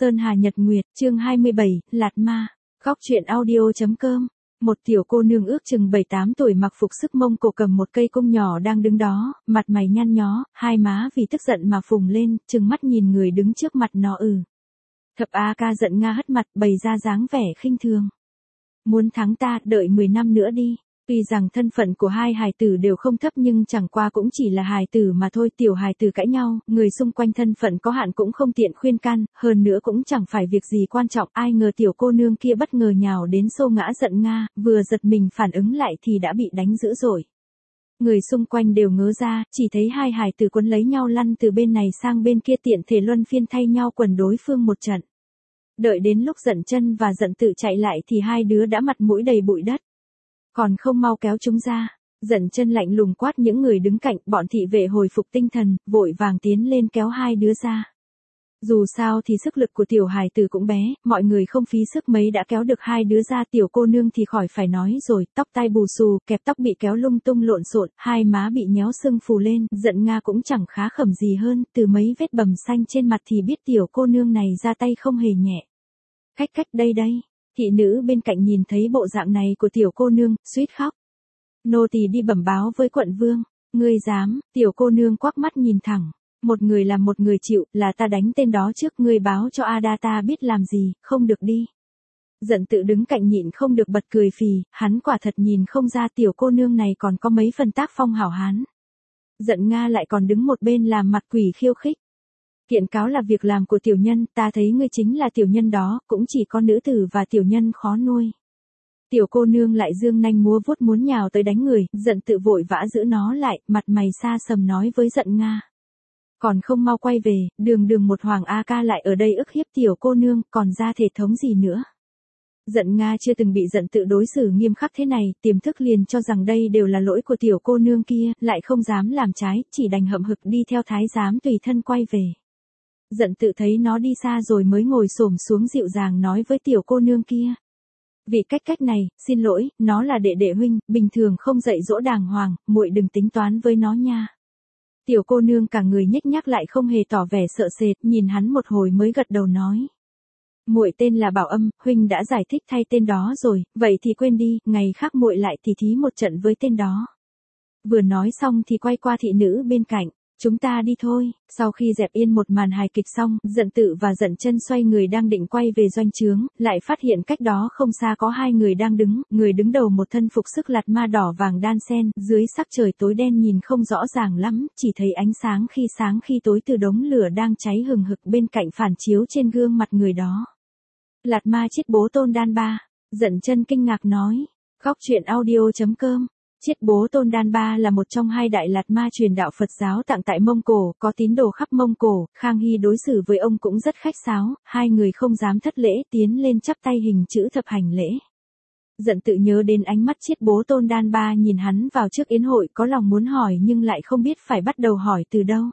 Sơn Hà Nhật Nguyệt, chương 27, Lạt Ma. Góc truyện audio.com. Một tiểu cô nương ước chừng 7-8 tuổi mặc phục sức Mông Cổ cầm một cây cung nhỏ đang đứng đó, mặt mày nhăn nhó, hai má vì tức giận mà phùng lên, trừng mắt nhìn người đứng trước mặt nó. Thập A Ca giận nga hất mặt, bày ra dáng vẻ khinh thường. Muốn thắng ta, đợi 10 năm nữa đi. Tuy rằng thân phận của hai hài tử đều không thấp nhưng chẳng qua cũng chỉ là hài tử mà thôi. Tiểu hài tử cãi nhau, người xung quanh thân phận có hạn cũng không tiện khuyên can, hơn nữa cũng chẳng phải việc gì quan trọng. Ai ngờ tiểu cô nương kia bất ngờ nhào đến xô ngã giận nga, vừa giật mình phản ứng lại thì đã bị đánh dữ dội. Người xung quanh đều ngớ ra, chỉ thấy hai hài tử quấn lấy nhau lăn từ bên này sang bên kia, tiện thể luân phiên thay nhau quần đối phương một trận. Đợi đến lúc Dận Chân và Dận Tự chạy lại thì hai đứa đã mặt mũi đầy bụi đất. Còn không mau kéo chúng ra. Dận Chân lạnh lùng quát những người đứng cạnh, bọn thị vệ hồi phục tinh thần, vội vàng tiến lên kéo hai đứa ra. Dù sao thì sức lực của tiểu hài tử cũng bé, mọi người không phí sức mấy đã kéo được hai đứa ra. Tiểu cô nương thì khỏi phải nói rồi, tóc tai bù xù, kẹp tóc bị kéo lung tung lộn xộn, hai má bị nhéo sưng phù lên. Dận Nga cũng chẳng khá khẩm gì hơn, từ mấy vết bầm xanh trên mặt thì biết tiểu cô nương này ra tay không hề nhẹ. Cách đây. Thị nữ bên cạnh nhìn thấy bộ dạng này của tiểu cô nương, suýt khóc. Nô tỳ đi bẩm báo với quận vương. Ngươi dám? Tiểu cô nương quắc mắt nhìn thẳng. Một người làm một người chịu, là ta đánh tên đó trước, ngươi báo cho Adata biết làm gì, không được đi. Dận Tự đứng cạnh nhịn không được bật cười phì, hắn quả thật nhìn không ra tiểu cô nương này còn có mấy phần tác phong hảo hán. Dận Nga lại còn đứng một bên làm mặt quỷ khiêu khích. Kiện cáo là việc làm của tiểu nhân, ta thấy ngươi chính là tiểu nhân đó, cũng chỉ có nữ tử và tiểu nhân khó nuôi. Tiểu cô nương lại dương nanh múa vuốt muốn nhào tới đánh người, Dận Tự vội vã giữ nó lại, mặt mày xa sầm nói với Dận Nga. Còn không mau quay về, đường một Hoàng A Ca lại ở đây ức hiếp tiểu cô nương, còn ra thể thống gì nữa. Dận Nga chưa từng bị Dận Tự đối xử nghiêm khắc thế này, tiềm thức liền cho rằng đây đều là lỗi của tiểu cô nương kia, lại không dám làm trái, chỉ đành hậm hực đi theo thái giám tùy thân quay về. Dận Tự thấy nó đi xa rồi mới ngồi xổm xuống dịu dàng nói với tiểu cô nương kia. Vì cách này, xin lỗi, nó là đệ huynh, bình thường không dạy dỗ đàng hoàng, muội đừng tính toán với nó nha. Tiểu cô nương cả người nhếch nhác lại không hề tỏ vẻ sợ sệt, nhìn hắn một hồi mới gật đầu nói. Muội tên là Bảo Âm, huynh đã giải thích thay tên đó rồi, vậy thì quên đi, ngày khác muội lại tỉ thí một trận với tên đó. Vừa nói xong thì quay qua thị nữ bên cạnh. Chúng ta đi thôi. Sau khi dẹp yên một màn hài kịch xong, Dận Tự và Dận Chân xoay người đang định quay về doanh trướng, lại phát hiện cách đó không xa có hai người đang đứng, người đứng đầu một thân phục sức lạt ma đỏ vàng đan sen, dưới sắc trời tối đen nhìn không rõ ràng lắm, chỉ thấy ánh sáng khi tối từ đống lửa đang cháy hừng hực bên cạnh phản chiếu trên gương mặt người đó. Lạt Ma Chiết Bố Tôn Đan Ba. Dận Chân kinh ngạc nói. Góc truyện audio.com. Chiết Bố Tôn Đan Ba là một trong hai đại lạt ma truyền đạo Phật giáo tạng tại Mông Cổ, có tín đồ khắp Mông Cổ. Khang Hy đối xử với ông cũng rất khách sáo, hai người không dám thất lễ, tiến lên chắp tay hình chữ thập hành lễ. Dận Tự nhớ đến ánh mắt Chiết Bố Tôn Đan Ba nhìn hắn vào trước yến hội, có lòng muốn hỏi nhưng lại không biết phải bắt đầu hỏi từ đâu.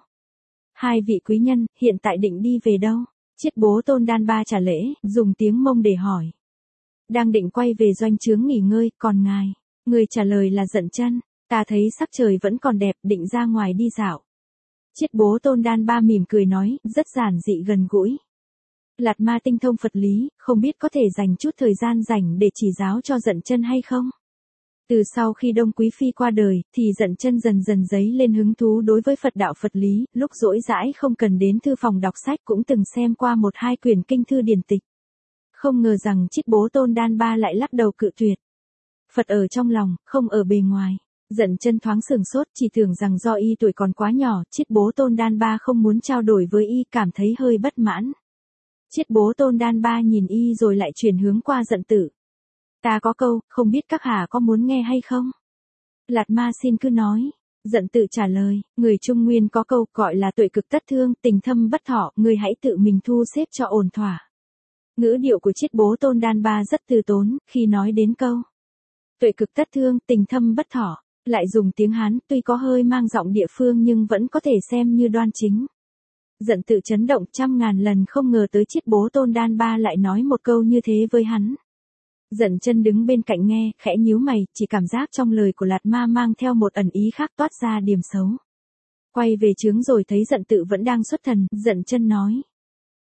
Hai vị quý nhân, hiện tại định đi về đâu? Chiết Bố Tôn Đan Ba trả lễ, dùng tiếng Mông để hỏi. Đang định quay về doanh trướng nghỉ ngơi, còn ngài? Người trả lời là Dận Chân. Ta thấy sắc trời vẫn còn đẹp, định ra ngoài đi dạo. Chiết Bố Tôn Đan Ba mỉm cười nói, rất giản dị gần gũi. Lạt ma tinh thông Phật lý, không biết có thể dành chút thời gian rảnh để chỉ giáo cho Dận Chân hay không? Từ sau khi Đông Quý Phi qua đời, thì Dận Chân dần dần dấy lên hứng thú đối với Phật đạo Phật lý, lúc rỗi rãi không cần đến thư phòng đọc sách cũng từng xem qua 1-2 quyển kinh thư điển tịch. Không ngờ rằng Chiết Bố Tôn Đan Ba lại lắc đầu cự tuyệt. Phật ở trong lòng, không ở bề ngoài. Dận Chân thoáng sửng sốt, chỉ tưởng rằng do y tuổi còn quá nhỏ, Chiết Bố Tôn Đan Ba không muốn trao đổi với y, cảm thấy hơi bất mãn. Chiết Bố Tôn Đan Ba nhìn y rồi lại chuyển hướng qua Dận Tự. Ta có câu, không biết các hạ có muốn nghe hay không? Lạt ma xin cứ nói. Dận Tự trả lời, người Trung Nguyên có câu gọi là tuệ cực tất thương, tình thâm bất thọ, người hãy tự mình thu xếp cho ổn thỏa. Ngữ điệu của Chiết Bố Tôn Đan Ba rất từ tốn, khi nói đến câu tuệ cực tất thương, tình thâm bất thọ, lại dùng tiếng Hán, tuy có hơi mang giọng địa phương nhưng vẫn có thể xem như đoan chính. Dận Tự chấn động 100.000 lần không ngờ tới Chiết Bố Tôn Đan Ba lại nói một câu như thế với hắn. Dận Chân đứng bên cạnh nghe, khẽ nhíu mày, chỉ cảm giác trong lời của lạt ma mang theo một ẩn ý khác toát ra điểm xấu. Quay về trướng rồi thấy Dận Tự vẫn đang xuất thần, Dận Chân nói.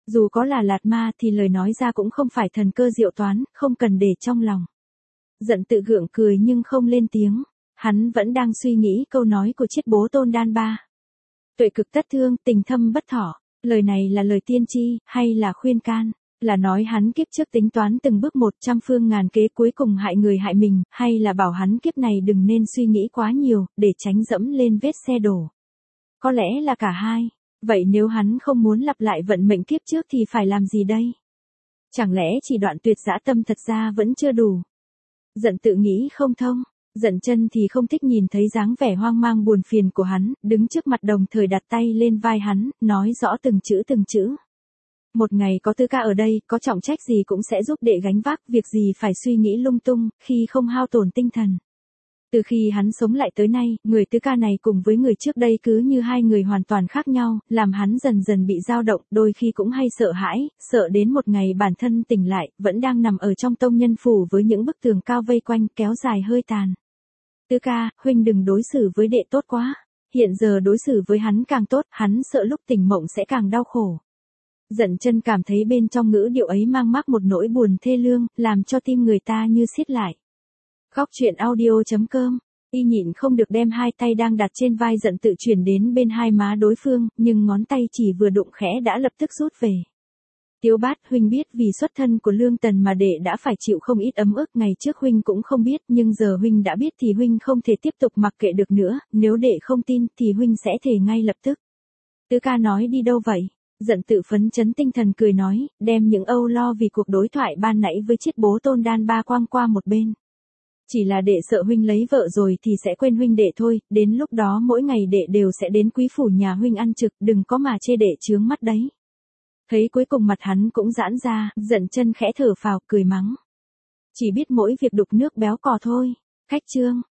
Dù có là lạt ma thì lời nói ra cũng không phải thần cơ diệu toán, không cần để trong lòng. Giận tự gượng cười nhưng không lên tiếng. Hắn vẫn đang suy nghĩ câu nói của chiết bố Tôn Đan Ba. Tuệ cực tất thương, tình thâm bất thọ. Lời này là lời tiên tri, hay là khuyên can? Là nói hắn kiếp trước tính toán từng bước 100 phương ngàn kế cuối cùng hại người hại mình, hay là bảo hắn kiếp này đừng nên suy nghĩ quá nhiều, để tránh dẫm lên vết xe đổ? Có lẽ là cả hai. Vậy nếu hắn không muốn lặp lại vận mệnh kiếp trước thì phải làm gì đây? Chẳng lẽ chỉ đoạn tuyệt dã tâm thật ra vẫn chưa đủ? Giận tự nghĩ không thông. Giận chân thì không thích nhìn thấy dáng vẻ hoang mang buồn phiền của hắn, đứng trước mặt đồng thời đặt tay lên vai hắn, nói rõ từng chữ từng chữ. Một ngày có Tư Ca ở đây, có trọng trách gì cũng sẽ giúp đệ gánh vác, việc gì phải suy nghĩ lung tung, khi không hao tổn tinh thần. Từ khi hắn sống lại tới nay, người Tư Ca này cùng với người trước đây cứ như hai người hoàn toàn khác nhau, làm hắn dần dần bị dao động, đôi khi cũng hay sợ hãi, sợ đến một ngày bản thân tỉnh lại, vẫn đang nằm ở trong tông nhân phủ với những bức tường cao vây quanh, kéo dài hơi tàn. Tư Ca, huynh đừng đối xử với đệ tốt quá. Hiện giờ đối xử với hắn càng tốt, hắn sợ lúc tỉnh mộng sẽ càng đau khổ. Giận chân cảm thấy bên trong ngữ điệu ấy mang mác một nỗi buồn thê lương, làm cho tim người ta như siết lại. Khóc chuyện audio.com. Y nhịn không được đem hai tay đang đặt trên vai giận tự chuyển đến bên hai má đối phương, nhưng ngón tay chỉ vừa đụng khẽ đã lập tức rút về. Tiếu Bát, huynh biết vì xuất thân của Lương Tần mà đệ đã phải chịu không ít ấm ức, ngày trước huynh cũng không biết, nhưng giờ huynh đã biết thì huynh không thể tiếp tục mặc kệ được nữa, nếu đệ không tin thì huynh sẽ thề ngay lập tức. Tư Ca nói đi đâu vậy? Giận tự phấn chấn tinh thần cười nói, đem những âu lo vì cuộc đối thoại ban nãy với chiết bố Tôn Đan Ba quang qua một bên. Chỉ là đệ sợ huynh lấy vợ rồi thì sẽ quên huynh đệ thôi, đến lúc đó mỗi ngày đệ đều sẽ đến quý phủ nhà huynh ăn trực, đừng có mà chê đệ chướng mắt đấy. Thấy cuối cùng mặt hắn cũng giãn ra, giận chân khẽ thở phào, cười mắng. Chỉ biết mỗi việc đục nước béo cò thôi. Khách trương.